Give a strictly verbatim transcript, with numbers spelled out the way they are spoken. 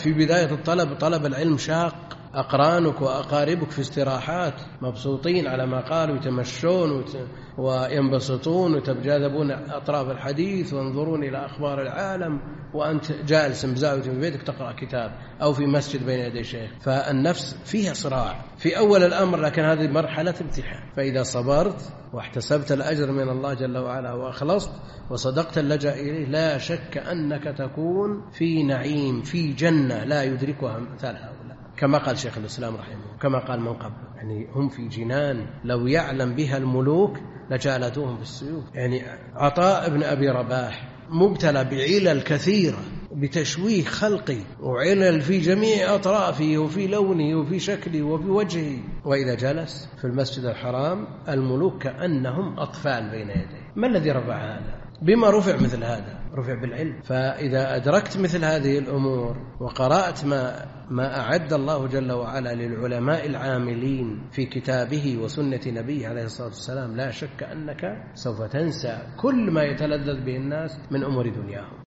في بداية الطلب طلب العلم شاق، أقرانك وأقاربك في استراحات مبسوطين على ما قالوا، يتمشون وينبسطون ويتجاذبون أطراف الحديث وينظرون إلى أخبار العالم، وأنت جالس مزاوي في بيتك تقرأ كتاب أو في مسجد بين يدي شيخ. فالنفس فيها صراع في أول الأمر، لكن هذه مرحلة امتحان. فإذا صبرت واحتسبت الأجر من الله جل وعلا وأخلصت وصدقت اللجأ إليه، لا شك أنك تكون في نعيم، في جنة لا يدركها مثال هؤلاء، كما قال شيخ الإسلام رحمه الله، كما قال من قبل، يعني هم في جنان لو يعلم بها الملوك لجالتوهم بالسيوف. يعني عطاء بن أبي رباح مبتلى بعلل كثيرة، بتشويه خلقي وعلل في جميع أطرافه وفي لونه وفي شكله وفي وجهه، وإذا جلس في المسجد الحرام الملوك كأنهم أطفال بين يديه. ما الذي رفع هذا؟ بما رفع مثل هذا؟ رفع بالعلم. فإذا أدركت مثل هذه الأمور وقرأت ما ما أعد الله جل وعلا للعلماء العاملين في كتابه وسنة نبيه عليه الصلاة والسلام، لا شك أنك سوف تنسى كل ما يتلذذ به الناس من أمور دنياهم.